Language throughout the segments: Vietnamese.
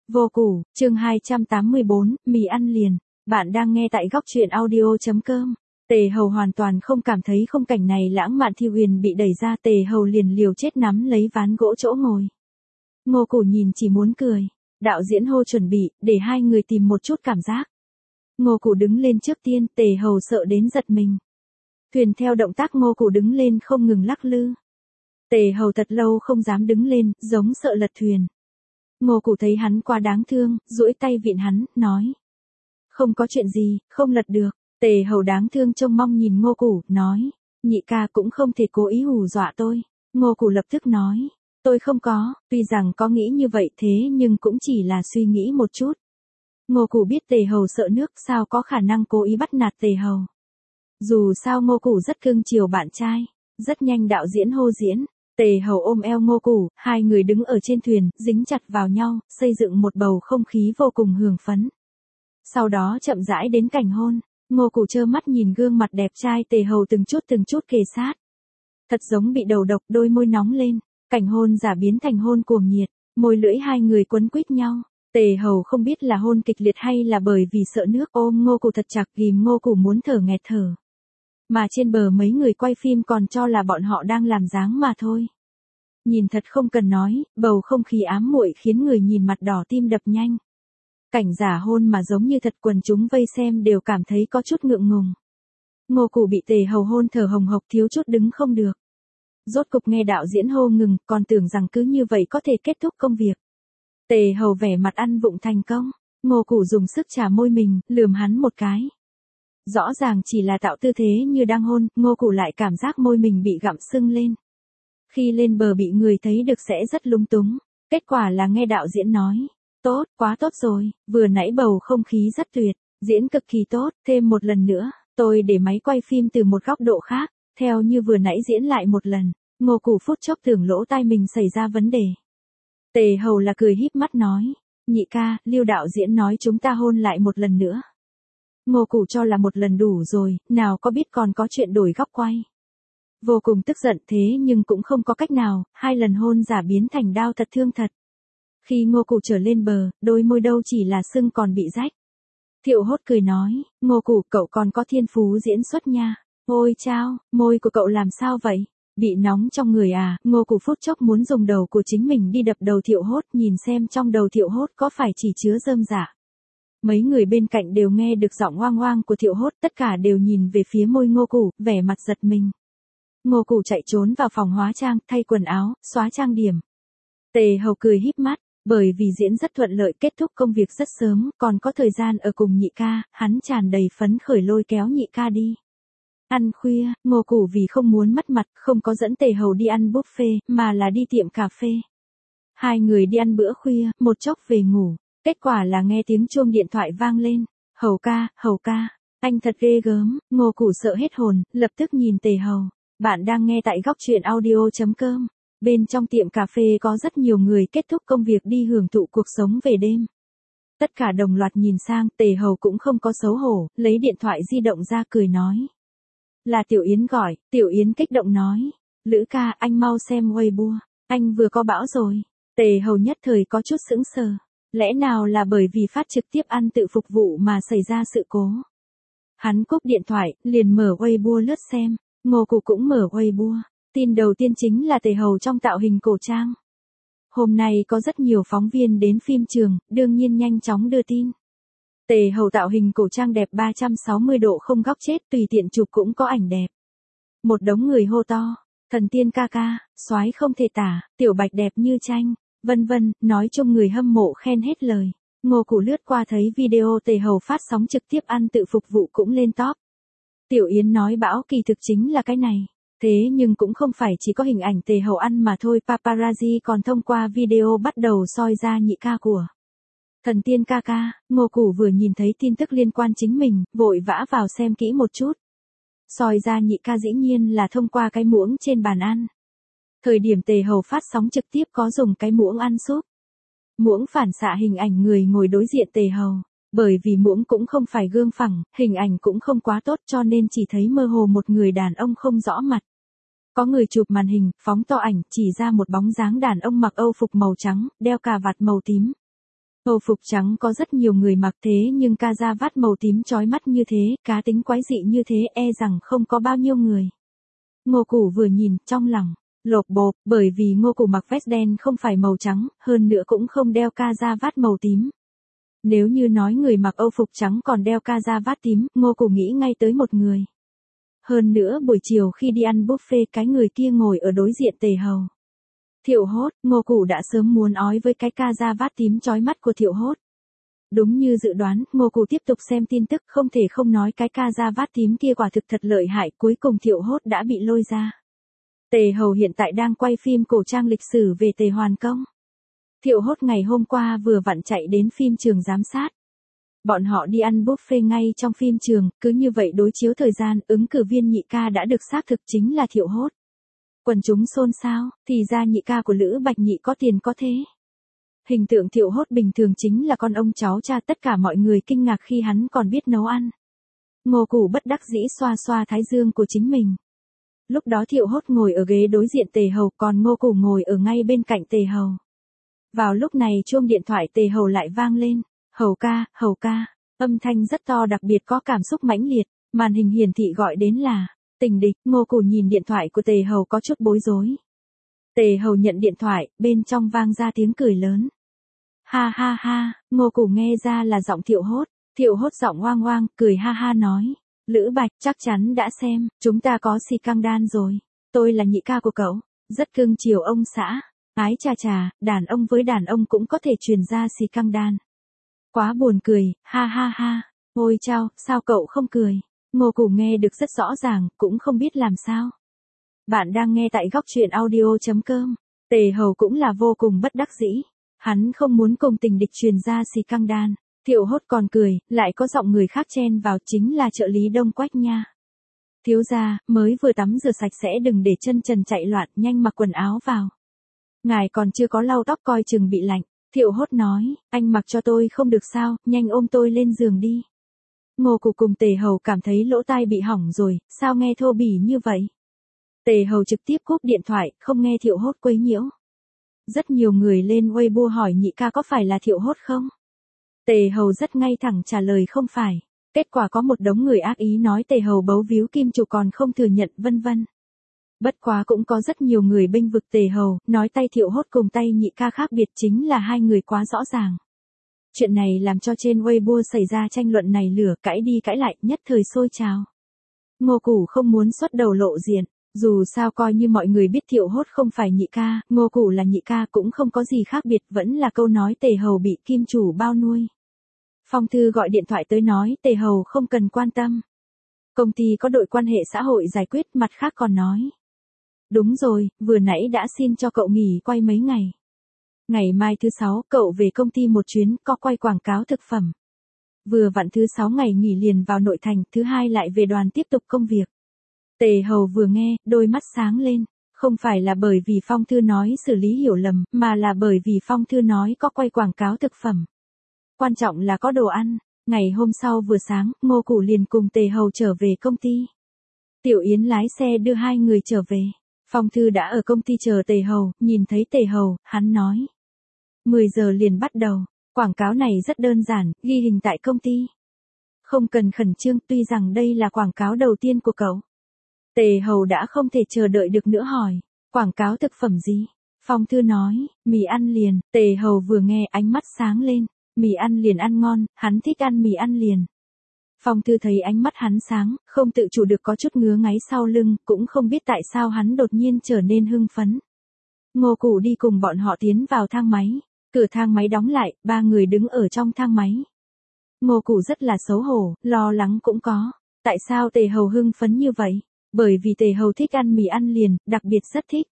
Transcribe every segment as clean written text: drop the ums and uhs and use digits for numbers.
Vô Củ, chương 284, mì ăn liền. Bạn đang nghe tại góc truyện audio.com. Tề Hầu hoàn toàn không cảm thấy khung cảnh này lãng mạn. Thi Huyền bị đẩy ra, Tề Hầu liền liều chết nắm lấy ván gỗ chỗ ngồi. Ngô Củ nhìn chỉ muốn cười. Đạo diễn hô chuẩn bị, để hai người tìm một chút cảm giác. Ngô Củ đứng lên trước tiên, Tề Hầu sợ đến giật mình. Thuyền theo động tác Ngô Củ đứng lên không ngừng lắc lư. Tề Hầu thật lâu không dám đứng lên, giống sợ lật thuyền. Ngô Củ thấy hắn quá đáng thương, duỗi tay vịn hắn, nói. Không có chuyện gì, không lật được. Tề Hầu đáng thương trông mong nhìn Ngô Củ, nói. Nhị ca cũng không thể cố ý hù dọa tôi. Ngô Củ lập tức nói. Tôi không có, tuy rằng có nghĩ như vậy thế nhưng cũng chỉ là suy nghĩ một chút. Ngô Củ biết Tề Hầu sợ nước, sao có khả năng cố ý bắt nạt Tề Hầu. Dù sao Ngô Củ rất cưng chiều bạn trai. Rất nhanh đạo diễn hô diễn. Tề Hầu ôm eo Ngô Củ, hai người đứng ở trên thuyền, dính chặt vào nhau, xây dựng một bầu không khí vô cùng hưởng phấn. Sau đó chậm rãi đến cảnh hôn, Ngô Củ trơ mắt nhìn gương mặt đẹp trai Tề Hầu từng chút kề sát. Thật giống bị đầu độc, đôi môi nóng lên, cảnh hôn giả biến thành hôn cuồng nhiệt, môi lưỡi hai người quấn quýt nhau. Tề Hầu không biết là hôn kịch liệt hay là bởi vì sợ nước, ôm Ngô Củ thật chặt, ghim Ngô Củ muốn thở nghẹt thở. Mà trên bờ mấy người quay phim còn cho là bọn họ đang làm dáng mà thôi. Nhìn thật không cần nói, bầu không khí ám muội khiến người nhìn mặt đỏ tim đập nhanh. Cảnh giả hôn mà giống như thật, quần chúng vây xem đều cảm thấy có chút ngượng ngùng. Ngô Củ bị Tề Hầu hôn thở hồng hộc, thiếu chút đứng không được. Rốt cục nghe đạo diễn hô ngừng, còn tưởng rằng cứ như vậy có thể kết thúc công việc. Tề Hầu vẻ mặt ăn vụng thành công. Ngô Củ dùng sức chà môi mình, lườm hắn một cái. Rõ ràng chỉ là tạo tư thế như đang hôn, Ngô Củ lại cảm giác môi mình bị gặm sưng lên. Khi lên bờ bị người thấy được sẽ rất lung túng. Kết quả là nghe đạo diễn nói. Tốt, quá tốt rồi, vừa nãy bầu không khí rất tuyệt, diễn cực kỳ tốt, thêm một lần nữa, tôi để máy quay phim từ một góc độ khác, theo như vừa nãy diễn lại một lần. Ngô Củ phút chốc tưởng lỗ tai mình xảy ra vấn đề. Tề Hầu là cười híp mắt nói. Nhị ca, Lưu đạo diễn nói chúng ta hôn lại một lần nữa. Ngô Củ cho là một lần đủ rồi, nào có biết còn có chuyện đổi góc quay. Vô cùng tức giận thế nhưng cũng không có cách nào, hai lần hôn giả biến thành đau thật thương thật. Khi Ngô Củ trở lên bờ, đôi môi đâu chỉ là sưng còn bị rách. Thiệu Hốt cười nói, Ngô Củ cậu còn có thiên phú diễn xuất nha. Ôi chao, môi của cậu làm sao vậy? Bị nóng trong người à? Ngô Củ phút chốc muốn dùng đầu của chính mình đi đập đầu Thiệu Hốt, nhìn xem trong đầu Thiệu Hốt có phải chỉ chứa rơm rả. Mấy người bên cạnh đều nghe được giọng oang oang của Thiệu Hốt, tất cả đều nhìn về phía môi Ngô Củ, vẻ mặt giật mình. Ngô Củ chạy trốn vào phòng hóa trang, thay quần áo, xóa trang điểm. Tề Hầu cười híp mắt, bởi vì diễn rất thuận lợi, kết thúc công việc rất sớm, còn có thời gian ở cùng nhị ca, hắn tràn đầy phấn khởi lôi kéo nhị ca đi. Ăn khuya, Ngô Củ vì không muốn mất mặt, không có dẫn Tề Hầu đi ăn buffet, mà là đi tiệm cà phê. Hai người đi ăn bữa khuya, một chốc về ngủ, kết quả là nghe tiếng chuông điện thoại vang lên. Hầu ca, anh thật ghê gớm. Ngô Củ sợ hết hồn, lập tức nhìn Tề Hầu. Bạn đang nghe tại góc truyện audio.com. Bên trong tiệm cà phê có rất nhiều người kết thúc công việc đi hưởng thụ cuộc sống về đêm. Tất cả đồng loạt nhìn sang, Tề Hầu cũng không có xấu hổ, lấy điện thoại di động ra cười nói. Là Tiểu Yến gọi. Tiểu Yến kích động nói. Lữ ca, anh mau xem Weibo, anh vừa có bão rồi. Tề Hầu nhất thời có chút sững sờ. Lẽ nào là bởi vì phát trực tiếp ăn tự phục vụ mà xảy ra sự cố? Hắn cúp điện thoại, liền mở Weibo lướt xem. Ngô Củ cũng mở Weibo. Tin đầu tiên chính là Tề Hầu trong tạo hình cổ trang. Hôm nay có rất nhiều phóng viên đến phim trường, đương nhiên nhanh chóng đưa tin. Tề Hầu tạo hình cổ trang đẹp 360 độ không góc chết, tùy tiện chụp cũng có ảnh đẹp. Một đống người hô to, thần tiên ca ca, soái không thể tả, tiểu bạch đẹp như tranh, vân vân, nói chung người hâm mộ khen hết lời. Ngô Củ lướt qua thấy video Tề Hầu phát sóng trực tiếp ăn tự phục vụ cũng lên top. Tiểu Yến nói bão kỳ thực chính là cái này. Thế nhưng cũng không phải chỉ có hình ảnh Tề Hầu ăn mà thôi, paparazzi còn thông qua video bắt đầu soi ra nhị ca của thần tiên ca ca. Ngô Củ vừa nhìn thấy tin tức liên quan chính mình, vội vã vào xem kỹ một chút. Soi ra nhị ca dĩ nhiên là thông qua cái muỗng trên bàn ăn. Thời điểm Tề Hầu phát sóng trực tiếp có dùng cái muỗng ăn súp. Muỗng phản xạ hình ảnh người ngồi đối diện Tề Hầu. Bởi vì muỗng cũng không phải gương phẳng, hình ảnh cũng không quá tốt cho nên chỉ thấy mơ hồ một người đàn ông không rõ mặt. Có người chụp màn hình, phóng to ảnh, chỉ ra một bóng dáng đàn ông mặc âu phục màu trắng, đeo cà vạt màu tím. Âu phục trắng có rất nhiều người mặc thế nhưng ca da vát màu tím chói mắt như thế, cá tính quái dị như thế rằng không có bao nhiêu người. Ngô Củ vừa nhìn, trong lòng lộp bộp, bởi vì Ngô Củ mặc vest đen không phải màu trắng, hơn nữa cũng không đeo ca da vát màu tím. Nếu như nói người mặc Âu phục trắng còn đeo ca da vát tím, Ngô Củ nghĩ ngay tới một người. Hơn nữa buổi chiều khi đi ăn buffet cái người kia ngồi ở đối diện Tề Hầu. Thiệu Hốt, Ngô Củ đã sớm muốn ói với cái ca da vát tím chói mắt của Thiệu Hốt. Đúng như dự đoán, Ngô Củ tiếp tục xem tin tức, không thể không nói cái ca da vát tím kia quả thực thật lợi hại, cuối cùng Thiệu Hốt đã bị lôi ra. Tề Hầu hiện tại đang quay phim cổ trang lịch sử về Tề Hoàn Công. Thiệu Hốt ngày hôm qua vừa vặn chạy đến phim trường giám sát. Bọn họ đi ăn buffet ngay trong phim trường, cứ như vậy đối chiếu thời gian, ứng cử viên nhị ca đã được xác thực chính là Thiệu Hốt. Quần chúng xôn xao, thì ra nhị ca của Lữ Bạch Nhị có tiền có thế. Hình tượng Thiệu Hốt bình thường chính là con ông cháu cha, tất cả mọi người kinh ngạc khi hắn còn biết nấu ăn. Ngô Củ bất đắc dĩ xoa xoa thái dương của chính mình. Lúc đó Thiệu Hốt ngồi ở ghế đối diện Tề Hầu, còn Ngô Củ ngồi ở ngay bên cạnh Tề Hầu. Vào lúc này chuông điện thoại Tề Hầu lại vang lên. Hầu ca, âm thanh rất to, đặc biệt có cảm xúc mãnh liệt, màn hình hiển thị gọi đến là Tình Địch. Ngô Củ nhìn điện thoại của Tề Hầu có chút bối rối. Tề Hầu nhận điện thoại, bên trong vang ra tiếng cười lớn. Ha ha ha, Ngô Củ nghe ra là giọng Thiệu Hốt. Thiệu Hốt giọng oang oang, cười ha ha nói. Lữ Bạch, chắc chắn đã xem, chúng ta có xì căng đan rồi. Tôi là nhị ca của cậu, rất cưng chiều ông xã. Ái chà chà, đàn ông với đàn ông cũng có thể truyền ra xì căng đan. Quá buồn cười, ha ha ha. Ôi chao, sao cậu không cười? Ngô Củ nghe được rất rõ ràng, cũng không biết làm sao. Bạn đang nghe tại góc truyện audio.com. Tề Hầu cũng là vô cùng bất đắc dĩ. Hắn không muốn cùng Tình Địch truyền ra xì căng đan. Thiệu Hốt còn cười, lại có giọng người khác chen vào, chính là trợ lý Đông Quách nha. Thiếu gia, mới vừa tắm rửa sạch sẽ, đừng để chân trần chạy loạn, nhanh mặc quần áo vào. Ngài còn chưa có lau tóc coi chừng bị lạnh. Thiệu Hốt nói, anh mặc cho tôi không được sao, nhanh ôm tôi lên giường đi. Ngô Củ cùng Tề Hầu cảm thấy lỗ tai bị hỏng rồi, sao nghe thô bỉ như vậy. Tề Hầu trực tiếp cúp điện thoại, không nghe Thiệu Hốt quấy nhiễu. Rất nhiều người lên Weibo hỏi nhị ca có phải là Thiệu Hốt không? Tề Hầu rất ngay thẳng trả lời không phải. Kết quả có một đống người ác ý nói Tề Hầu bấu víu kim chủ còn không thừa nhận vân vân. Bất quá cũng có rất nhiều người bênh vực Tề Hầu, nói tay Thiệu Hốt cùng tay nhị ca khác biệt, chính là hai người quá rõ ràng. Chuyện này làm cho trên Weibo xảy ra tranh luận này lửa, cãi đi cãi lại, nhất thời sôi trào. Ngô Củ không muốn xuất đầu lộ diện, dù sao coi như mọi người biết Thiệu Hốt không phải nhị ca, Ngô Củ là nhị ca cũng không có gì khác biệt, vẫn là câu nói Tề Hầu bị kim chủ bao nuôi. Phong Thư gọi điện thoại tới nói Tề Hầu không cần quan tâm. Công ty có đội quan hệ xã hội giải quyết, mặt khác còn nói. Đúng rồi, vừa nãy đã xin cho cậu nghỉ quay mấy ngày. Ngày mai thứ 6, cậu về công ty một chuyến, có quay quảng cáo thực phẩm. Vừa vặn thứ 6 ngày nghỉ liền vào nội thành, thứ 2 lại về đoàn tiếp tục công việc. Tề Hầu vừa nghe, đôi mắt sáng lên. Không phải là bởi vì Phong Thư nói xử lý hiểu lầm, mà là bởi vì Phong Thư nói có quay quảng cáo thực phẩm. Quan trọng là có đồ ăn. Ngày hôm sau vừa sáng, Ngô Củ liền cùng Tề Hầu trở về công ty. Tiểu Yến lái xe đưa hai người trở về. Phong Thư đã ở công ty chờ Tề Hầu, nhìn thấy Tề Hầu, hắn nói. 10 giờ liền bắt đầu, quảng cáo này rất đơn giản, ghi hình tại công ty. Không cần khẩn trương, tuy rằng đây là quảng cáo đầu tiên của cậu. Tề Hầu đã không thể chờ đợi được nữa hỏi, quảng cáo thực phẩm gì? Phong Thư nói, mì ăn liền. Tề Hầu vừa nghe ánh mắt sáng lên, mì ăn liền ăn ngon, hắn thích ăn mì ăn liền. Phong Thư thấy ánh mắt hắn sáng, không tự chủ được có chút ngứa ngáy sau lưng, cũng không biết tại sao hắn đột nhiên trở nên hưng phấn. Ngô Củ đi cùng bọn họ tiến vào thang máy, cửa thang máy đóng lại, ba người đứng ở trong thang máy. Ngô Củ rất là xấu hổ, lo lắng cũng có. Tại sao Tề Hầu hưng phấn như vậy? Bởi vì Tề Hầu thích ăn mì ăn liền, đặc biệt rất thích.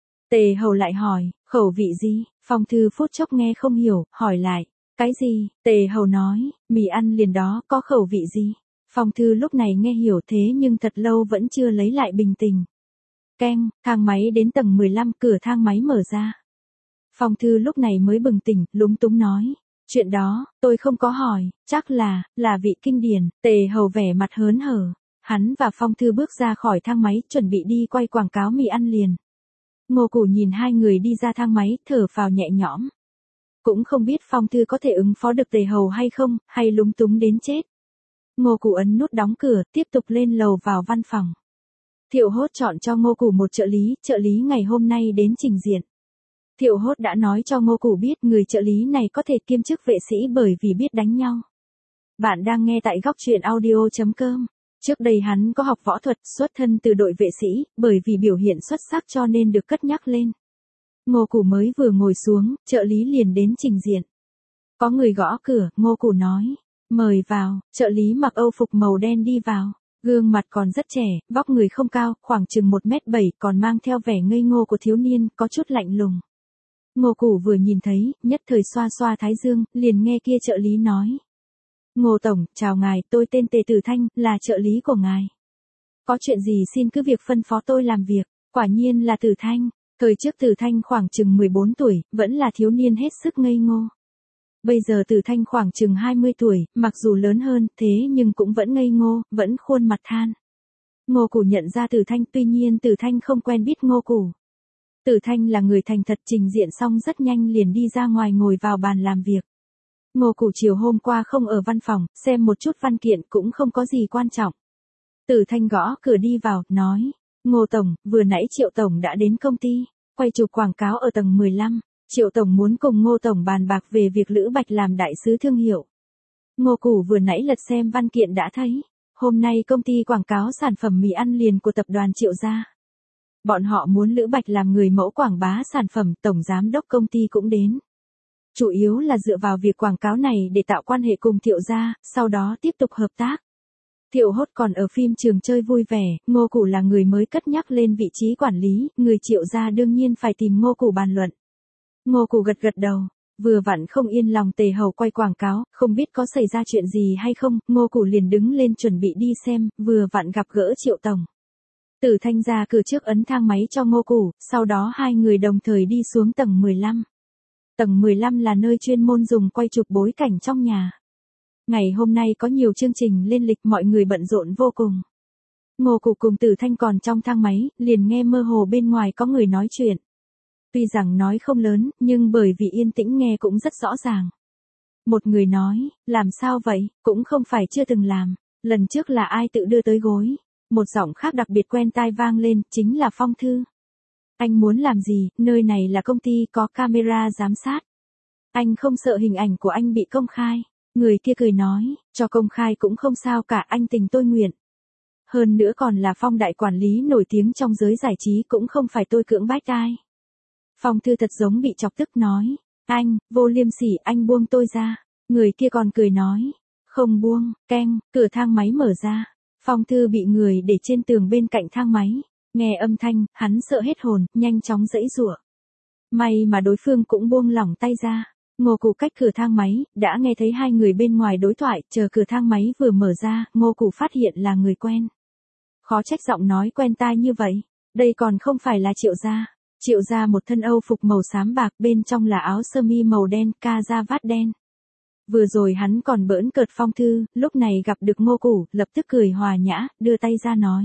Tề Hầu lại hỏi, khẩu vị gì? Phong Thư phút chốc nghe không hiểu, hỏi lại. Cái gì? Tề Hầu nói, mì ăn liền đó, có khẩu vị gì? Phong Thư lúc này nghe hiểu thế nhưng thật lâu vẫn chưa lấy lại bình tĩnh. Keng, thang máy đến tầng 15, cửa thang máy mở ra. Phong Thư lúc này mới bừng tỉnh, lúng túng nói. Chuyện đó, tôi không có hỏi, chắc là vị kinh điển. Tề Hầu vẻ mặt hớn hở. Hắn và Phong Thư bước ra khỏi thang máy, chuẩn bị đi quay quảng cáo mì ăn liền. Ngô Củ nhìn hai người đi ra thang máy, thở phào nhẹ nhõm. Cũng không biết Phong Thư có thể ứng phó được Tề Hầu hay không, hay lúng túng đến chết. Ngô Củ ấn nút đóng cửa, tiếp tục lên lầu vào văn phòng. Thiệu Hốt chọn cho Ngô Củ một trợ lý ngày hôm nay đến trình diện. Thiệu Hốt đã nói cho Ngô Củ biết người trợ lý này có thể kiêm chức vệ sĩ bởi vì biết đánh nhau. Bạn đang nghe tại góc truyện audio.com. Trước đây hắn có học võ thuật, xuất thân từ đội vệ sĩ, bởi vì biểu hiện xuất sắc cho nên được cất nhắc lên. Ngô Củ mới vừa ngồi xuống, trợ lý liền đến trình diện. Có người gõ cửa, Ngô Củ nói, mời vào, trợ lý mặc âu phục màu đen đi vào. Gương mặt còn rất trẻ, vóc người không cao, khoảng chừng 1m7, còn mang theo vẻ ngây ngô của thiếu niên, có chút lạnh lùng. Ngô Củ vừa nhìn thấy, nhất thời xoa xoa thái dương, liền nghe kia trợ lý nói. Ngô Tổng, chào ngài, tôi tên Tề Tử Thanh, là trợ lý của ngài. Có chuyện gì xin cứ việc phân phó tôi làm việc, quả nhiên là Tử Thanh. Thời trước Tử Thanh khoảng chừng 14 tuổi, vẫn là thiếu niên hết sức ngây ngô. Bây giờ Tử Thanh khoảng chừng 20 tuổi, mặc dù lớn hơn, thế nhưng cũng vẫn ngây ngô, vẫn khuôn mặt than. Ngô Củ nhận ra Tử Thanh, tuy nhiên Tử Thanh không quen biết Ngô Củ. Tử Thanh là người thành thật, trình diện xong rất nhanh liền đi ra ngoài ngồi vào bàn làm việc. Ngô Củ chiều hôm qua không ở văn phòng, xem một chút văn kiện cũng không có gì quan trọng. Tử Thanh gõ cửa đi vào, nói, Ngô Tổng, vừa nãy Triệu Tổng đã đến công ty, quay chụp quảng cáo ở tầng 15. Triệu Tổng muốn cùng Ngô Tổng bàn bạc về việc Lữ Bạch làm đại sứ thương hiệu. Ngô Củ vừa nãy lật xem văn kiện đã thấy, hôm nay công ty quảng cáo sản phẩm mì ăn liền của tập đoàn Triệu gia. Bọn họ muốn Lữ Bạch làm người mẫu quảng bá sản phẩm, tổng giám đốc công ty cũng đến. Chủ yếu là dựa vào việc quảng cáo này để tạo quan hệ cùng Thiệu gia, sau đó tiếp tục hợp tác. Thiệu Hốt còn ở phim trường chơi vui vẻ, Ngô Củ là người mới cất nhắc lên vị trí quản lý, người Triệu gia đương nhiên phải tìm Ngô Củ bàn luận. Ngô Củ gật gật đầu, vừa vặn không yên lòng Tề Hầu quay quảng cáo, không biết có xảy ra chuyện gì hay không, Ngô Củ liền đứng lên chuẩn bị đi xem, vừa vặn gặp gỡ Triệu Tổng. Tử Thanh ra cửa trước ấn thang máy cho Ngô Củ, sau đó hai người đồng thời đi xuống tầng 15. Tầng 15 là nơi chuyên môn dùng quay chụp bối cảnh trong nhà. Ngày hôm nay có nhiều chương trình lên lịch, mọi người bận rộn vô cùng. Ngô Củ cùng Tử Thanh còn trong thang máy, liền nghe mơ hồ bên ngoài có người nói chuyện. Tuy rằng nói không lớn, nhưng bởi vì yên tĩnh nghe cũng rất rõ ràng. Một người nói, làm sao vậy, cũng không phải chưa từng làm, lần trước là ai tự đưa tới gối. Một giọng khác đặc biệt quen tai vang lên, chính là Phong Thư. Anh muốn làm gì, nơi này là công ty có camera giám sát. Anh không sợ hình ảnh của anh bị công khai. Người kia cười nói, cho công khai cũng không sao cả, anh tình tôi nguyện. Hơn nữa còn là Phong đại quản lý nổi tiếng trong giới giải trí, cũng không phải tôi cưỡng bách ai. Phong Thư thật giống bị chọc tức nói, anh, vô liêm sỉ, anh buông tôi ra. Người kia còn cười nói, không buông, keng, cửa thang máy mở ra. Phong Thư bị người để trên tường bên cạnh thang máy. Nghe âm thanh, hắn sợ hết hồn, nhanh chóng giãy giụa. May mà đối phương cũng buông lỏng tay ra. Ngô Củ cách cửa thang máy, đã nghe thấy hai người bên ngoài đối thoại, chờ cửa thang máy vừa mở ra, Ngô Củ phát hiện là người quen. Khó trách giọng nói quen tai như vậy. Đây còn không phải là Triệu gia. Triệu gia một thân âu phục màu xám bạc, bên trong là áo sơ mi màu đen, ca da vát đen. Vừa rồi hắn còn bỡn cợt Phong Thư, lúc này gặp được Ngô Củ, lập tức cười hòa nhã, đưa tay ra nói.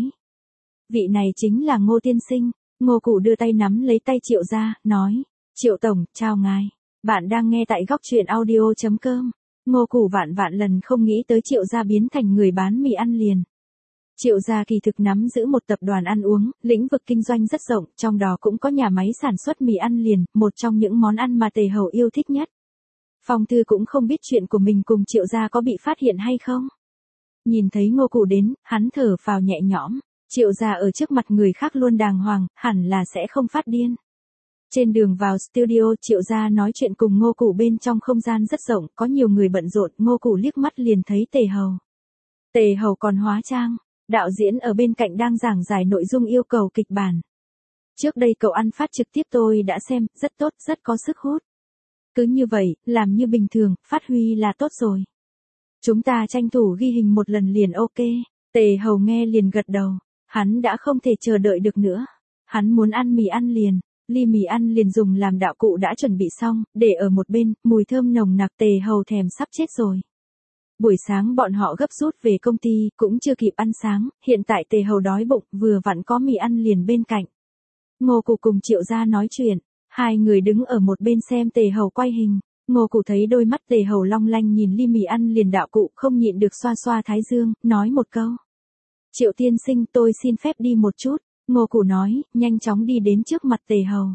Vị này chính là Ngô tiên sinh. Ngô Củ đưa tay nắm lấy tay Triệu gia, nói, Triệu Tổng, chào ngài. Bạn đang nghe tại góc truyện audio.com. Ngô Củ vạn lần không nghĩ tới Triệu gia biến thành người bán mì ăn liền. Triệu gia kỳ thực nắm giữ một tập đoàn ăn uống, lĩnh vực kinh doanh rất rộng, trong đó cũng có nhà máy sản xuất mì ăn liền, một trong những món ăn mà Tề Hầu yêu thích nhất. Phong Thư cũng không biết chuyện của mình cùng Triệu gia có bị phát hiện hay không. Nhìn thấy Ngô Củ đến, hắn thở phào nhẹ nhõm. Triệu gia ở trước mặt người khác luôn đàng hoàng, hẳn là sẽ không phát điên. Trên đường vào studio, Triệu gia nói chuyện cùng Ngô Củ, bên trong không gian rất rộng, có nhiều người bận rộn, Ngô Củ liếc mắt liền thấy Tề Hầu. Tề Hầu còn hóa trang, đạo diễn ở bên cạnh đang giảng giải nội dung yêu cầu kịch bản. Trước đây cậu ăn phát trực tiếp tôi đã xem, rất tốt, rất có sức hút. Cứ như vậy, làm như bình thường, phát huy là tốt rồi. Chúng ta tranh thủ ghi hình một lần liền ok. Tề Hầu nghe liền gật đầu. Hắn đã không thể chờ đợi được nữa. Hắn muốn ăn mì ăn liền. Ly mì ăn liền dùng làm đạo cụ đã chuẩn bị xong, để ở một bên, mùi thơm nồng nặc, Tề Hầu thèm sắp chết rồi. Buổi sáng bọn họ gấp rút về công ty, cũng chưa kịp ăn sáng, hiện tại Tề Hầu đói bụng, vừa vặn có mì ăn liền bên cạnh. Ngô Củ cùng Triệu gia nói chuyện, hai người đứng ở một bên xem Tề Hầu quay hình. Ngô Củ thấy đôi mắt Tề Hầu long lanh nhìn ly mì ăn liền đạo cụ không nhịn được xoa xoa thái dương, nói một câu. Triệu tiên sinh tôi xin phép đi một chút, Ngô Củ nói, nhanh chóng đi đến trước mặt Tề Hầu.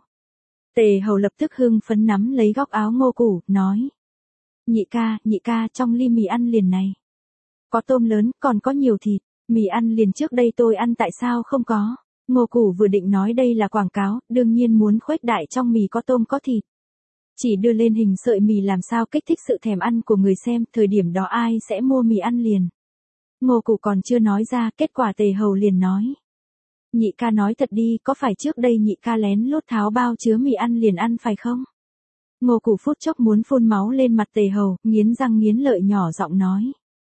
Tề Hầu lập tức hưng phấn nắm lấy góc áo Ngô Củ, nói. Nhị ca, trong ly mì ăn liền này. Có tôm lớn, còn có nhiều thịt, mì ăn liền trước đây tôi ăn tại sao không có. Ngô Củ vừa định nói đây là quảng cáo, đương nhiên muốn khuếch đại trong mì có tôm có thịt. Chỉ đưa lên hình sợi mì làm sao kích thích sự thèm ăn của người xem, thời điểm đó ai sẽ mua mì ăn liền. Ngô Củ còn chưa nói ra, kết quả Tề Hầu liền nói. Nhị ca nói thật đi, có phải trước đây nhị ca lén lút tháo bao chứa mì ăn liền ăn phải không? Ngô Củ phút chốc muốn phun máu lên mặt Tề Hầu, nghiến răng nghiến lợi nhỏ giọng nói.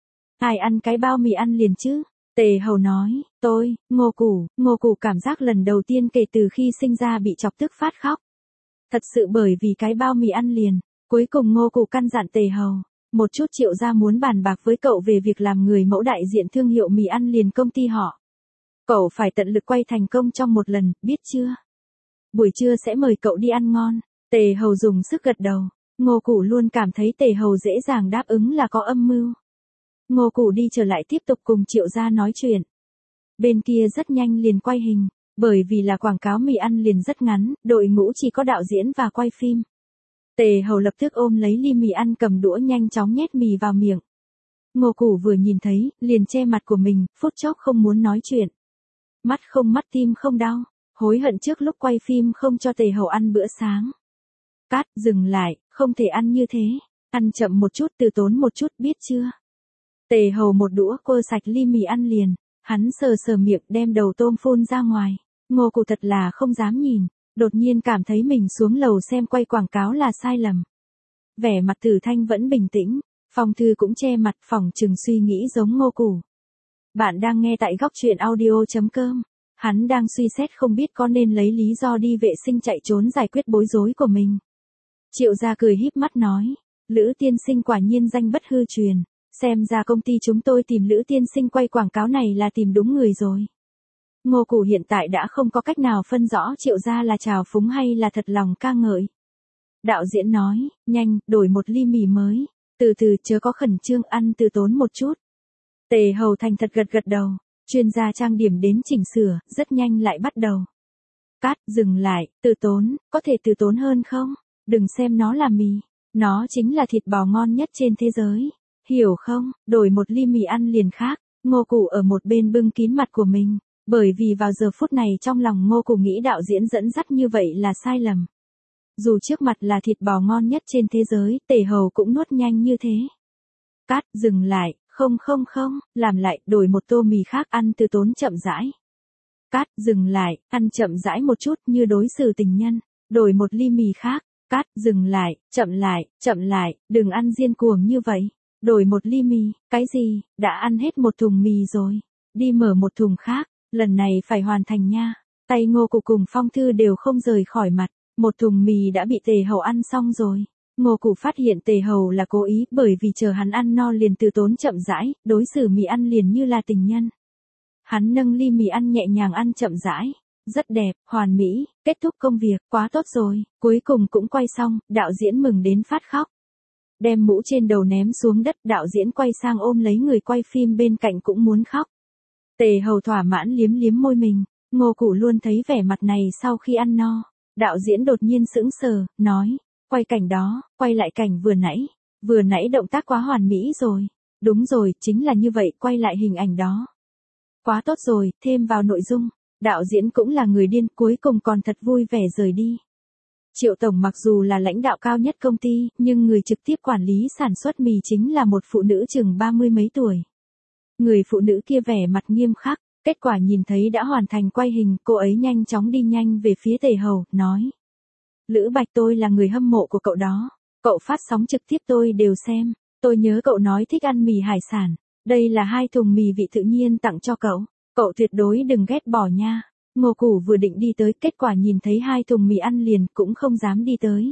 Ai ăn cái bao mì ăn liền chứ? Tề Hầu nói, tôi, Ngô Củ cảm giác lần đầu tiên kể từ khi sinh ra bị chọc tức phát khóc. Thật sự bởi vì cái bao mì ăn liền, cuối cùng Ngô Củ căn dặn Tề Hầu, một chút Triệu gia muốn bàn bạc với cậu về việc làm người mẫu đại diện thương hiệu mì ăn liền công ty họ. Cậu phải tận lực quay thành công trong một lần, biết chưa? Buổi trưa sẽ mời cậu đi ăn ngon. Tề Hầu dùng sức gật đầu, Ngô Củ luôn cảm thấy Tề Hầu dễ dàng đáp ứng là có âm mưu. Ngô Củ đi trở lại tiếp tục cùng Triệu gia nói chuyện. Bên kia rất nhanh liền quay hình, bởi vì là quảng cáo mì ăn liền rất ngắn, đội ngũ chỉ có đạo diễn và quay phim. Tề Hầu lập tức ôm lấy ly mì ăn cầm đũa nhanh chóng nhét mì vào miệng. Ngô Củ vừa nhìn thấy, liền che mặt của mình, phút chốc không muốn nói chuyện. Mắt không mắt tim không đau, hối hận trước lúc quay phim không cho Tề Hầu ăn bữa sáng. Cát, dừng lại, không thể ăn như thế, ăn chậm một chút từ tốn một chút biết chưa? Tề Hầu một đũa quơ sạch ly mì ăn liền, hắn sờ sờ miệng đem đầu tôm phun ra ngoài. Ngô Củ thật là không dám nhìn, đột nhiên cảm thấy mình xuống lầu xem quay quảng cáo là sai lầm. Vẻ mặt Tử Thanh vẫn bình tĩnh, Phong Thư cũng che mặt phỏng chừng suy nghĩ giống Ngô Củ. Bạn đang nghe tại góc truyện audio.com. Hắn đang suy xét không biết có nên lấy lý do đi vệ sinh chạy trốn giải quyết bối rối của mình. Triệu gia cười híp mắt nói, Lữ tiên sinh quả nhiên danh bất hư truyền, xem ra công ty chúng tôi tìm Lữ tiên sinh quay quảng cáo này là tìm đúng người rồi. Ngô Củ hiện tại đã không có cách nào phân rõ Triệu gia là trào phúng hay là thật lòng ca ngợi. Đạo diễn nói, nhanh, đổi một ly mì mới, từ từ chớ có khẩn trương ăn từ tốn một chút. Tề Hầu thành thật gật gật đầu, chuyên gia trang điểm đến chỉnh sửa, rất nhanh lại bắt đầu. Cát, dừng lại, từ tốn, có thể từ tốn hơn không? Đừng xem nó là mì, nó chính là thịt bò ngon nhất trên thế giới, hiểu không? Đổi một ly mì ăn liền khác. Ngô Củ ở một bên bưng kín mặt của mình, bởi vì vào giờ phút này trong lòng Ngô Củ nghĩ đạo diễn dẫn dắt như vậy là sai lầm. Dù trước mặt là thịt bò ngon nhất trên thế giới, Tề Hầu cũng nuốt nhanh như thế. Cát, dừng lại, không, làm lại, đổi một tô mì khác ăn từ tốn chậm rãi. Cát, dừng lại, ăn chậm rãi một chút như đối xử tình nhân, đổi một ly mì khác. Cát, dừng lại, chậm lại, đừng ăn điên cuồng như vậy. Đổi một ly mì, cái gì, đã ăn hết một thùng mì rồi, đi mở một thùng khác, lần này phải hoàn thành nha. Tay Ngô Củ cùng Phong Thư đều không rời khỏi mặt, một thùng mì đã bị Tề Hầu ăn xong rồi. Ngô Củ phát hiện Tề Hầu là cố ý bởi vì chờ hắn ăn no liền từ tốn chậm rãi, đối xử mì ăn liền như là tình nhân. Hắn nâng ly mì ăn nhẹ nhàng ăn chậm rãi, rất đẹp, hoàn mỹ, kết thúc công việc, quá tốt rồi, cuối cùng cũng quay xong, đạo diễn mừng đến phát khóc. Đem mũ trên đầu ném xuống đất, đạo diễn quay sang ôm lấy người quay phim bên cạnh cũng muốn khóc. Tề Hầu thỏa mãn liếm liếm môi mình, Ngô Củ luôn thấy vẻ mặt này sau khi ăn no. Đạo diễn đột nhiên sững sờ, nói, quay cảnh đó, quay lại cảnh vừa nãy động tác quá hoàn mỹ rồi. Đúng rồi, chính là như vậy, quay lại hình ảnh đó. Quá tốt rồi, thêm vào nội dung. Đạo diễn cũng là người điên, cuối cùng còn thật vui vẻ rời đi. Triệu tổng mặc dù là lãnh đạo cao nhất công ty, nhưng người trực tiếp quản lý sản xuất mì chính là một phụ nữ chừng 30 mấy tuổi. Người phụ nữ kia vẻ mặt nghiêm khắc, kết quả nhìn thấy đã hoàn thành quay hình, cô ấy nhanh chóng đi nhanh về phía Tề Hầu, nói. Lữ Bạch tôi là người hâm mộ của cậu đó, cậu phát sóng trực tiếp tôi đều xem, tôi nhớ cậu nói thích ăn mì hải sản, đây là 2 thùng mì vị tự nhiên tặng cho cậu tuyệt đối đừng ghét bỏ nha. Ngô Củ vừa định đi tới, kết quả nhìn thấy 2 thùng mì ăn liền, cũng không dám đi tới.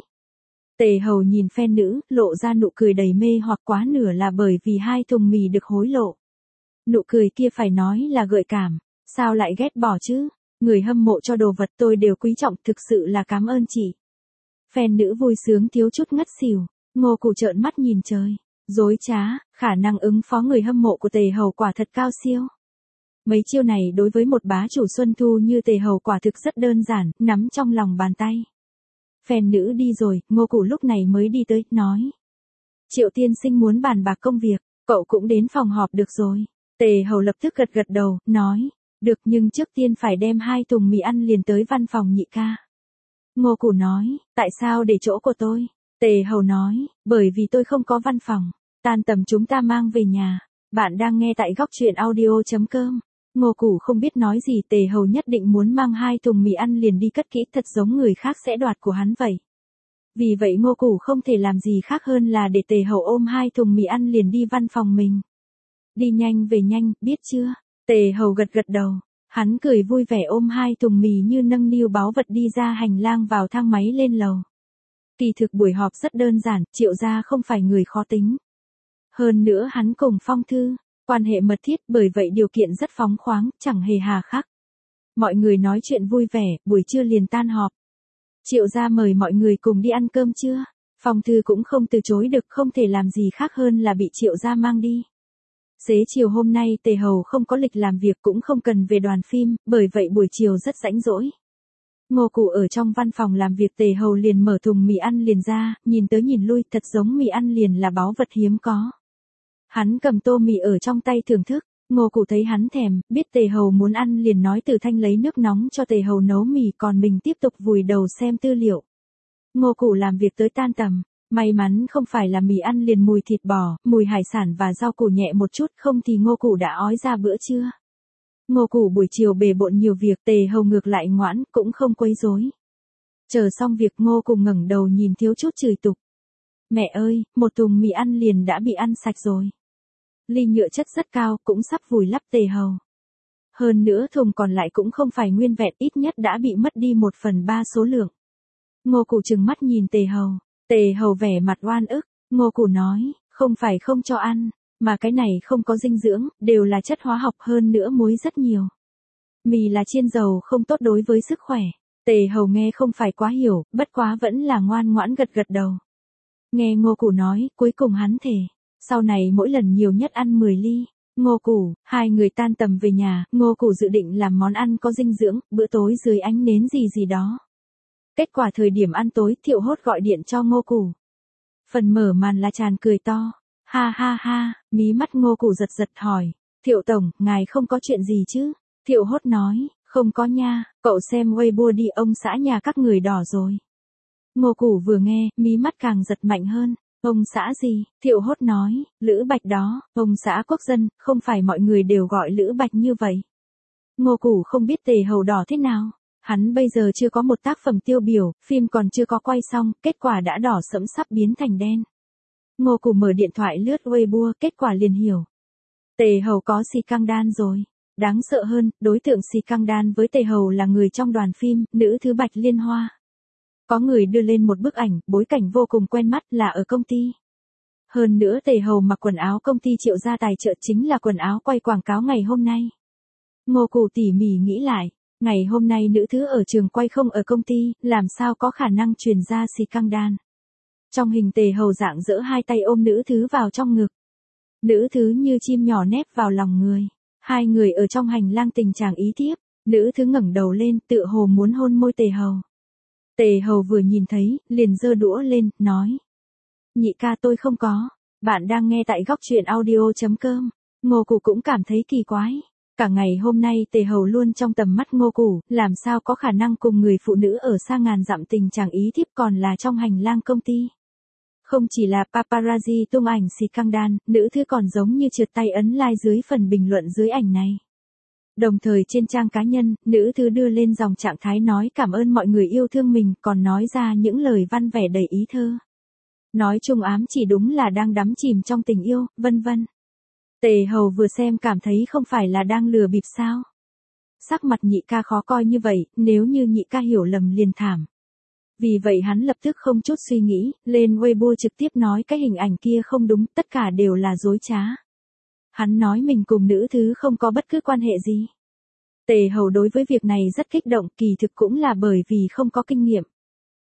Tề Hầu nhìn fan nữ, lộ ra nụ cười đầy mê hoặc quá nửa là bởi vì 2 thùng mì được hối lộ. Nụ cười kia phải nói là gợi cảm, sao lại ghét bỏ chứ? Người hâm mộ cho đồ vật tôi đều quý trọng, thực sự là cảm ơn chị. Fan nữ vui sướng thiếu chút ngất xỉu, Ngô Củ trợn mắt nhìn trời. Dối trá, khả năng ứng phó người hâm mộ của Tề Hầu quả thật cao siêu. Mấy chiêu này đối với một bá chủ Xuân Thu như Tề Hầu quả thực rất đơn giản, nắm trong lòng bàn tay. Phèn nữ đi rồi, Ngô Củ lúc này mới đi tới, nói. Triệu tiên sinh muốn bàn bạc công việc, cậu cũng đến phòng họp được rồi. Tề Hầu lập tức gật gật đầu, nói. Được, nhưng trước tiên phải đem 2 thùng mì ăn liền tới văn phòng nhị ca. Ngô Củ nói, tại sao để chỗ của tôi? Tề Hầu nói, bởi vì tôi không có văn phòng. Tan tầm chúng ta mang về nhà. Bạn đang nghe tại góc truyện audio.com. Ngô Củ không biết nói gì, Tề Hầu nhất định muốn mang 2 thùng mì ăn liền đi cất kỹ, thật giống người khác sẽ đoạt của hắn vậy. Vì vậy Ngô Củ không thể làm gì khác hơn là để Tề Hầu ôm 2 thùng mì ăn liền đi văn phòng mình. Đi nhanh về nhanh, biết chưa? Tề Hầu gật gật đầu. Hắn cười vui vẻ ôm 2 thùng mì như nâng niu báu vật đi ra hành lang vào thang máy lên lầu. Kỳ thực buổi họp rất đơn giản, Triệu gia không phải người khó tính. Hơn nữa hắn cùng Phong Thư, quan hệ mật thiết, bởi vậy điều kiện rất phóng khoáng, chẳng hề hà khắc. Mọi người nói chuyện vui vẻ, buổi trưa liền tan họp. Triệu gia mời mọi người cùng đi ăn cơm trưa. Phong Thư cũng không từ chối được, không thể làm gì khác hơn là bị Triệu gia mang đi. Xế chiều hôm nay Tề Hầu không có lịch làm việc cũng không cần về đoàn phim, bởi vậy buổi chiều rất rảnh rỗi. Ngô Củ ở trong văn phòng làm việc, Tề Hầu liền mở thùng mì ăn liền ra, nhìn tới nhìn lui, thật giống mì ăn liền là báu vật hiếm có. Hắn cầm tô mì ở trong tay thưởng thức, Ngô Củ thấy hắn thèm, biết Tề Hầu muốn ăn liền nói Từ Thanh lấy nước nóng cho Tề Hầu nấu mì, còn mình tiếp tục vùi đầu xem tư liệu. Ngô Củ làm việc tới tan tầm, may mắn không phải là mì ăn liền mùi thịt bò, mùi hải sản và rau củ nhẹ một chút, không thì Ngô Củ đã ói ra bữa trưa. Ngô Củ buổi chiều bề bộn nhiều việc, Tề Hầu ngược lại ngoãn, cũng không quấy rối. Chờ xong việc Ngô Củ ngẩng đầu nhìn thiếu chút chửi tục. Mẹ ơi, một thùng mì ăn liền đã bị ăn sạch rồi. Ly nhựa chất rất cao, cũng sắp vùi lấp Tề Hầu. Hơn nữa thùng còn lại cũng không phải nguyên vẹn, ít nhất đã bị mất đi 1/3 số lượng. Ngô Củ trừng mắt nhìn Tề Hầu. Tề Hầu vẻ mặt oan ức. Ngô Củ nói, không phải không cho ăn, mà cái này không có dinh dưỡng, đều là chất hóa học, hơn nữa muối rất nhiều. Mì là chiên dầu không tốt đối với sức khỏe. Tề Hầu nghe không phải quá hiểu, bất quá vẫn là ngoan ngoãn gật gật đầu. Nghe Ngô Củ nói, cuối cùng hắn thề, sau này mỗi lần nhiều nhất ăn 10 ly. Ngô Củ, hai người tan tầm về nhà, Ngô Củ dự định làm món ăn có dinh dưỡng, bữa tối dưới ánh nến gì gì đó. Kết quả thời điểm ăn tối, Thiệu Hốt gọi điện cho Ngô Củ. Phần mở màn là tràn cười to. Ha ha ha, mí mắt Ngô Củ giật giật hỏi. Thiệu tổng, ngài không có chuyện gì chứ? Thiệu Hốt nói, không có nha, cậu xem Weibo đi, ông xã nhà các người đỏ rồi. Ngô Củ vừa nghe, mí mắt càng giật mạnh hơn. Ông xã gì? Thiệu Hốt nói, Lữ Bạch đó, ông xã quốc dân, không phải mọi người đều gọi Lữ Bạch như vậy. Ngô Củ không biết Tề Hầu đỏ thế nào. Hắn bây giờ chưa có một tác phẩm tiêu biểu, phim còn chưa có quay xong, kết quả đã đỏ sẫm sắp biến thành đen. Ngô Củ mở điện thoại lướt Weibo, kết quả liền hiểu. Tề Hầu có xì căng đan rồi. Đáng sợ hơn, đối tượng xì căng đan với Tề Hầu là người trong đoàn phim, nữ thứ Bạch Liên Hoa. Có người đưa lên một bức ảnh, bối cảnh vô cùng quen mắt, là ở công ty. Hơn nữa Tề Hầu mặc quần áo công ty Triệu gia tài trợ, chính là quần áo quay quảng cáo ngày hôm nay. Ngô Củ tỉ mỉ nghĩ lại, ngày hôm nay nữ thứ ở trường quay không ở công ty, làm sao có khả năng truyền ra xì căng đan. Trong hình Tề Hầu dạng dỡ hai tay ôm nữ thứ vào trong ngực. Nữ thứ như chim nhỏ nép vào lòng người. Hai người ở trong hành lang tình trạng ý thiếp, nữ thứ ngẩng đầu lên, tựa hồ muốn hôn môi Tề Hầu. Tề Hầu vừa nhìn thấy, liền giơ đũa lên, nói. Nhị ca tôi không có. Bạn đang nghe tại góc truyện audio.com. Ngô Củ cũng cảm thấy kỳ quái. Cả ngày hôm nay Tề Hầu luôn trong tầm mắt Ngô Củ, làm sao có khả năng cùng người phụ nữ ở xa ngàn dặm tình trạng ý thiếp còn là trong hành lang công ty. Không chỉ là paparazzi tung ảnh xì căng đan, nữ thứ còn giống như trượt tay ấn like dưới phần bình luận dưới ảnh này. Đồng thời trên trang cá nhân, nữ thứ đưa lên dòng trạng thái nói cảm ơn mọi người yêu thương mình, còn nói ra những lời văn vẻ đầy ý thơ. Nói chung ám chỉ đúng là đang đắm chìm trong tình yêu, vân vân. Tề Hầu vừa xem cảm thấy không phải là đang lừa bịp sao. Sắc mặt nhị ca khó coi như vậy, nếu như nhị ca hiểu lầm liền thảm. Vì vậy hắn lập tức không chút suy nghĩ, lên Weibo trực tiếp nói cái hình ảnh kia không đúng, tất cả đều là dối trá. Hắn nói mình cùng nữ thứ không có bất cứ quan hệ gì. Tề Hầu đối với việc này rất kích động, kỳ thực cũng là bởi vì không có kinh nghiệm.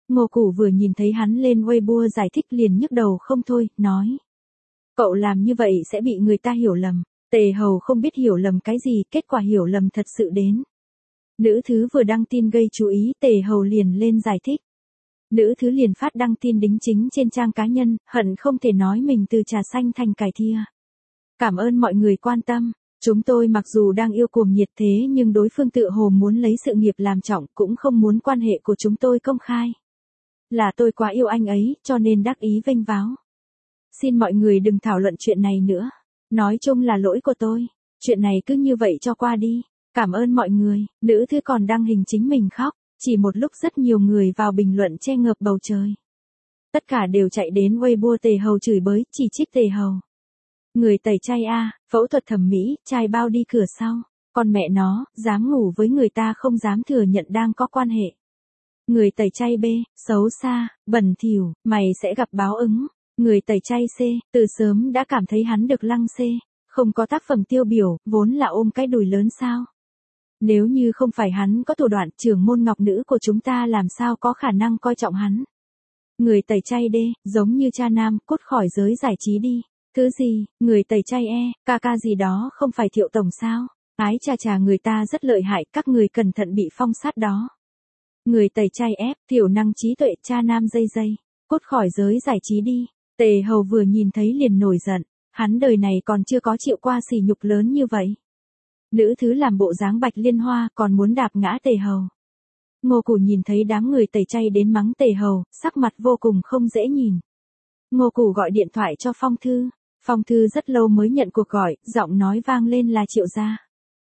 Ngô Củ vừa nhìn thấy hắn lên Weibo giải thích liền nhức đầu không thôi, nói. Cậu làm như vậy sẽ bị người ta hiểu lầm. Tề Hầu không biết hiểu lầm cái gì, kết quả hiểu lầm thật sự đến. Nữ thứ vừa đăng tin gây chú ý, Tề Hầu liền lên giải thích. Nữ thứ liền phát đăng tin đính chính trên trang cá nhân, hận không thể nói mình từ trà xanh thành cải thìa. Cảm ơn mọi người quan tâm. Chúng tôi mặc dù đang yêu cuồng nhiệt thế nhưng đối phương tự hồ muốn lấy sự nghiệp làm trọng, cũng không muốn quan hệ của chúng tôi công khai. Là tôi quá yêu anh ấy, cho nên đắc ý vênh váo. Xin mọi người đừng thảo luận chuyện này nữa. Nói chung là lỗi của tôi. Chuyện này cứ như vậy cho qua đi. Cảm ơn mọi người. Nữ thư còn đăng hình chính mình khóc. Chỉ một lúc rất nhiều người vào bình luận che ngợp bầu trời. Tất cả đều chạy đến Weibo Tề Hầu chửi bới, chỉ trích Tề Hầu. Người tẩy chay a, phẫu thuật thẩm mỹ, trai bao đi cửa sau. Con mẹ nó, dám ngủ với người ta không dám thừa nhận đang có quan hệ. Người tẩy chay B, xấu xa, bẩn thỉu, mày sẽ gặp báo ứng. Người tẩy chay C, từ sớm đã cảm thấy hắn được lăng C. Không có tác phẩm tiêu biểu, vốn là ôm cái đùi lớn sao. Nếu như không phải hắn có thủ đoạn, trưởng môn ngọc nữ của chúng ta làm sao có khả năng coi trọng hắn. Người tẩy chay D, giống như cha nam, cút khỏi giới giải trí đi. Thứ gì, người tẩy chay E, ca gì đó không phải Thiệu tổng sao? Ái chà người ta rất lợi hại, các người cẩn thận bị phong sát đó. Người tẩy chay F, thiểu năng trí tuệ, cha nam dây, cút khỏi giới giải trí đi. Tề Hầu vừa nhìn thấy liền nổi giận, hắn đời này còn chưa có chịu qua sỉ nhục lớn như vậy. Nữ thứ làm bộ dáng Bạch Liên Hoa còn muốn đạp ngã Tề Hầu. Ngô Củ nhìn thấy đám người tẩy chay đến mắng Tề Hầu, sắc mặt vô cùng không dễ nhìn. Ngô Củ gọi điện thoại cho Phong Thư. Phong Thư rất lâu mới nhận cuộc gọi, giọng nói vang lên là Triệu Gia.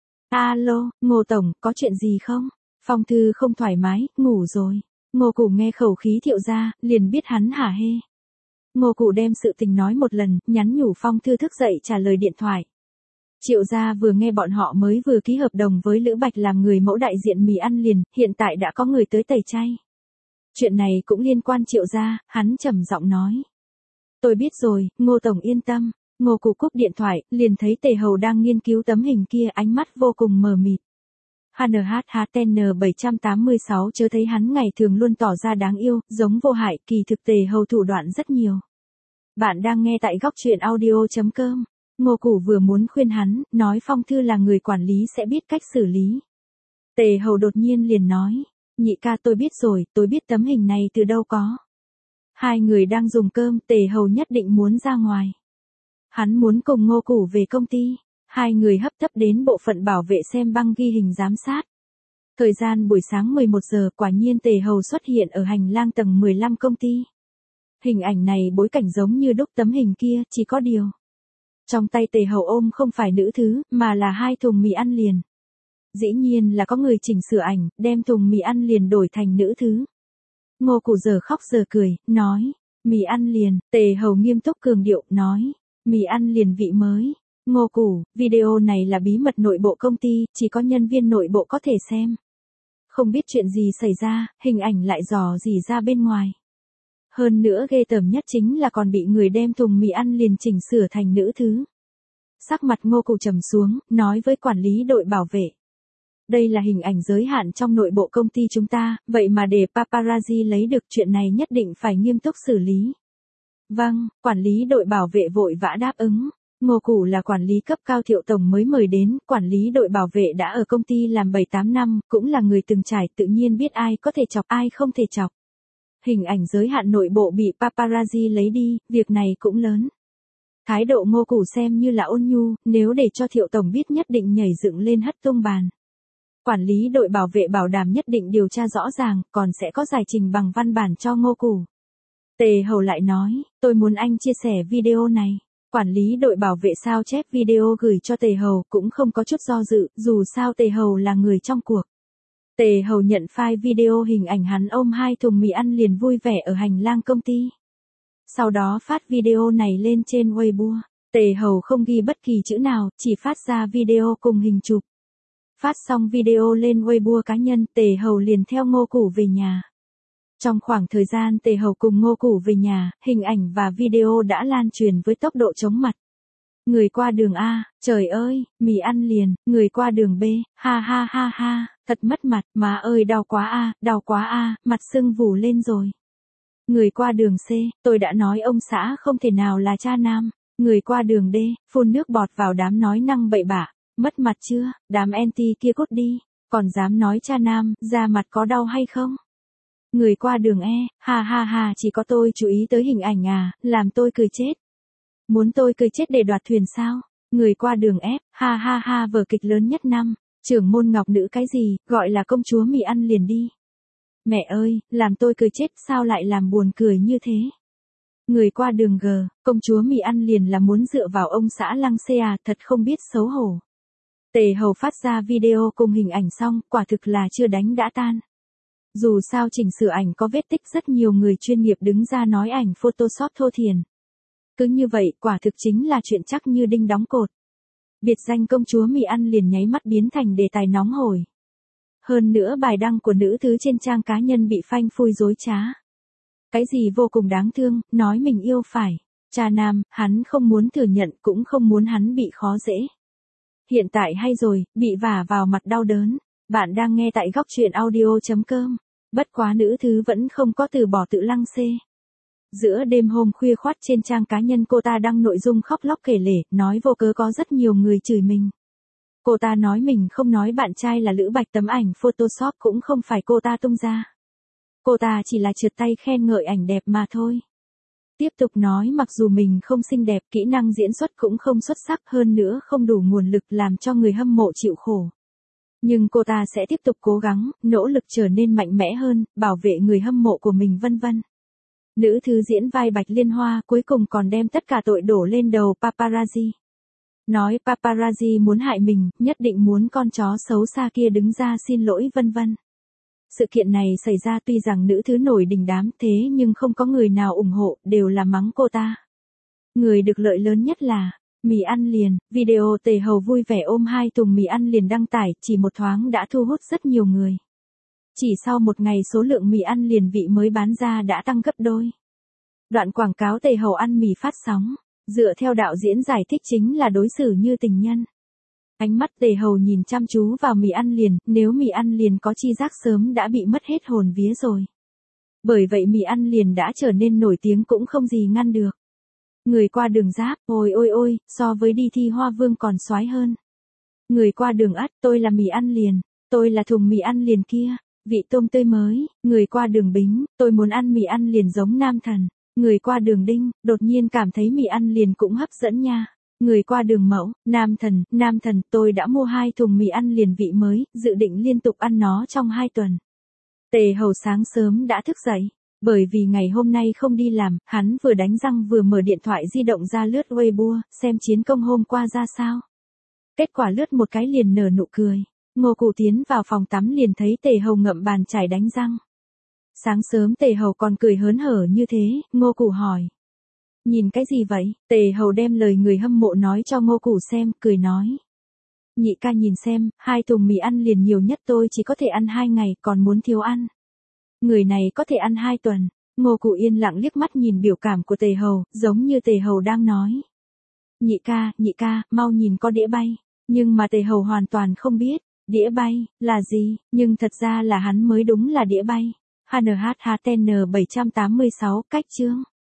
Alo, Ngô Tổng, có chuyện gì không? Phong Thư không thoải mái, ngủ rồi. Ngô Củ nghe khẩu khí Thiệu Gia, liền biết hắn hả hê. Ngô Củ đem sự tình nói một lần, nhắn nhủ Phong Thư thức dậy trả lời điện thoại. Triệu Gia vừa nghe bọn họ mới vừa ký hợp đồng với Lữ Bạch làm người mẫu đại diện mì ăn liền, hiện tại đã có người tới tẩy chay. Chuyện này cũng liên quan Triệu Gia, hắn trầm giọng nói. Tôi biết rồi, Ngô Tổng yên tâm. Ngô Củ cúp điện thoại, liền thấy Tề Hầu đang nghiên cứu tấm hình kia, ánh mắt vô cùng mờ mịt. HNHTN 786 chớ thấy hắn ngày thường luôn tỏ ra đáng yêu, giống vô hại, kỳ thực Tề Hầu thủ đoạn rất nhiều. Bạn đang nghe tại góc truyện audio.com. Ngô Củ vừa muốn khuyên hắn, nói Phong Thư là người quản lý sẽ biết cách xử lý. Tề Hầu đột nhiên liền nói, nhị ca tôi biết rồi, tôi biết tấm hình này từ đâu có. Hai người đang dùng cơm, Tề Hầu nhất định muốn ra ngoài. Hắn muốn cùng Ngô Củ về công ty. Hai người hấp tấp đến bộ phận bảo vệ xem băng ghi hình giám sát. Thời gian buổi sáng 11 giờ, quả nhiên Tề Hầu xuất hiện ở hành lang tầng 15 công ty. Hình ảnh này bối cảnh giống như đúc tấm hình kia, chỉ có điều. Trong tay Tề Hầu ôm không phải nữ thứ, mà là 2 thùng mì ăn liền. Dĩ nhiên là có người chỉnh sửa ảnh, đem thùng mì ăn liền đổi thành nữ thứ. Ngô Củ giờ khóc giờ cười, nói, mì ăn liền. Tề Hầu nghiêm túc cường điệu, nói, mì ăn liền vị mới. Ngô Củ, video này là bí mật nội bộ công ty, chỉ có nhân viên nội bộ có thể xem. Không biết chuyện gì xảy ra, hình ảnh lại dò dỉ ra bên ngoài. Hơn nữa ghê tởm nhất chính là còn bị người đem thùng mì ăn liền chỉnh sửa thành nữ thứ. Sắc mặt Ngô Củ trầm xuống, nói với quản lý đội bảo vệ. Đây là hình ảnh giới hạn trong nội bộ công ty chúng ta, vậy mà để paparazzi lấy được chuyện này nhất định phải nghiêm túc xử lý. Vâng, quản lý đội bảo vệ vội vã đáp ứng. Ngô Củ là quản lý cấp cao Thiệu tổng mới mời đến, quản lý đội bảo vệ đã ở công ty làm 7-8 năm, cũng là người từng trải, tự nhiên biết ai có thể chọc ai không thể chọc. Hình ảnh giới hạn nội bộ bị paparazzi lấy đi, việc này cũng lớn. Thái độ Ngô Củ xem như là ôn nhu, nếu để cho Thiệu tổng biết nhất định nhảy dựng lên hất tung bàn. Quản lý đội bảo vệ bảo đảm nhất định điều tra rõ ràng, còn sẽ có giải trình bằng văn bản cho Ngô Củ. Tề Hầu lại nói, tôi muốn anh chia sẻ video này. Quản lý đội bảo vệ sao chép video gửi cho Tề Hầu, cũng không có chút do dự, dù sao Tề Hầu là người trong cuộc. Tề Hầu nhận file video hình ảnh hắn ôm 2 thùng mì ăn liền vui vẻ ở hành lang công ty. Sau đó phát video này lên trên Weibo. Tề Hầu không ghi bất kỳ chữ nào, chỉ phát ra video cùng hình chụp. Phát xong video lên Weibo cá nhân, Tề Hầu liền theo Ngô Củ về nhà. Trong khoảng thời gian Tề Hầu cùng Ngô Củ về nhà, hình ảnh và video đã lan truyền với tốc độ chóng mặt. Người qua đường A, trời ơi, mì ăn liền, người qua đường B, ha ha ha ha, Thật mất mặt, má ơi đau quá a, mặt sưng vù lên rồi. Người qua đường C, tôi đã nói ông xã không thể nào là cha nam. Người qua đường D, phun nước bọt vào đám nói năng bậy bạ, mất mặt chưa, đám anti kia cút đi, còn dám nói cha nam, da mặt có đau hay không? Người qua đường E, ha ha ha, chỉ có tôi chú ý tới hình ảnh à, làm tôi cười chết. Muốn tôi cười chết để đoạt thuyền sao? Người qua đường F, ha ha ha, vở kịch lớn nhất năm, trưởng môn ngọc nữ cái gì, gọi là công chúa mì ăn liền đi. Mẹ ơi, làm tôi cười chết, sao lại làm buồn cười như thế? Người qua đường G, công chúa mì ăn liền là muốn dựa vào ông xã Lăng Xê à, thật không biết xấu hổ. Tề Hầu phát ra video cùng hình ảnh xong, quả thực là chưa đánh đã tan. Dù sao chỉnh sửa ảnh có vết tích, rất nhiều người chuyên nghiệp đứng ra nói ảnh Photoshop thô thiển. Cứ như vậy, quả thực chính là chuyện chắc như đinh đóng cột. Biệt danh công chúa mì ăn liền nháy mắt biến thành đề tài nóng hổi. Hơn nữa bài đăng của nữ thứ trên trang cá nhân bị phanh phui dối trá. Cái gì vô cùng đáng thương, nói mình yêu phải. Cha nam, hắn không muốn thừa nhận cũng không muốn hắn bị khó dễ. Hiện tại hay rồi, bị vả vào mặt đau đớn. Bạn đang nghe tại góc truyện audio.com. Bất quá nữ thứ vẫn không có từ bỏ tự Lăng Xê. Giữa đêm hôm khuya khoắt trên trang cá nhân cô ta đăng nội dung khóc lóc kể lể, nói vô cớ có rất nhiều người chửi mình. Cô ta nói mình không nói bạn trai là Lữ Bạch, tấm ảnh Photoshop cũng không phải cô ta tung ra. Cô ta chỉ là trượt tay khen ngợi ảnh đẹp mà thôi. Tiếp tục nói mặc dù mình không xinh đẹp, kỹ năng diễn xuất cũng không xuất sắc, hơn nữa không đủ nguồn lực làm cho người hâm mộ chịu khổ. Nhưng cô ta sẽ tiếp tục cố gắng, nỗ lực trở nên mạnh mẽ hơn, bảo vệ người hâm mộ của mình vân vân. Nữ thứ diễn vai Bạch Liên Hoa cuối cùng còn đem tất cả tội đổ lên đầu paparazzi. Nói paparazzi muốn hại mình, nhất định muốn con chó xấu xa kia đứng ra xin lỗi vân vân. Sự kiện này xảy ra tuy rằng nữ thứ nổi đình đám thế nhưng không có người nào ủng hộ, đều là mắng cô ta. Người được lợi lớn nhất là mì ăn liền, video Tề Hầu vui vẻ ôm 2 thùng mì ăn liền đăng tải, chỉ một thoáng đã thu hút rất nhiều người. Chỉ sau một ngày số lượng mì ăn liền vị mới bán ra đã tăng gấp đôi. Đoạn quảng cáo Tề Hầu ăn mì phát sóng, dựa theo đạo diễn giải thích chính là đối xử như tình nhân. Ánh mắt Tề Hầu nhìn chăm chú vào mì ăn liền, nếu mì ăn liền có chi giác sớm đã bị mất hết hồn vía rồi. Bởi vậy mì ăn liền đã trở nên nổi tiếng cũng không gì ngăn được. Người qua đường Giáp, ôi ôi ôi, so với đi thi Hoa Vương còn soái hơn. Người qua đường Ất, tôi là mì ăn liền, tôi là thùng mì ăn liền kia, vị tôm tươi mới. Người qua đường Bính, tôi muốn ăn mì ăn liền giống nam thần. Người qua đường Đinh, đột nhiên cảm thấy mì ăn liền cũng hấp dẫn nha. Người qua đường Mẫu, nam thần, tôi đã mua 2 thùng mì ăn liền vị mới, dự định liên tục ăn nó trong 2 tuần. Tề Hầu sáng sớm đã thức dậy, bởi vì ngày hôm nay không đi làm, hắn vừa đánh răng vừa mở điện thoại di động ra lướt Weibo, xem chiến công hôm qua ra sao. Kết quả lướt một cái liền nở nụ cười. Ngô Cụ tiến vào phòng tắm liền thấy Tề Hầu ngậm bàn chải đánh răng. Sáng sớm Tề Hầu còn cười hớn hở như thế, Ngô Cụ hỏi. Nhìn cái gì vậy? Tề Hầu đem lời người hâm mộ nói cho Ngô Cụ xem, cười nói. Nhị ca nhìn xem, 2 thùng mì ăn liền nhiều nhất tôi chỉ có thể ăn 2 ngày, còn muốn thiếu ăn. Người này có thể ăn 2 tuần. Ngô Cụ yên lặng liếc mắt nhìn biểu cảm của Tề Hầu, giống như Tề Hầu đang nói. Nhị ca, mau nhìn có đĩa bay. Nhưng mà Tề Hầu hoàn toàn không biết, đĩa bay, là gì, nhưng thật ra là hắn mới đúng là đĩa bay. HNHTN 786, cách chương.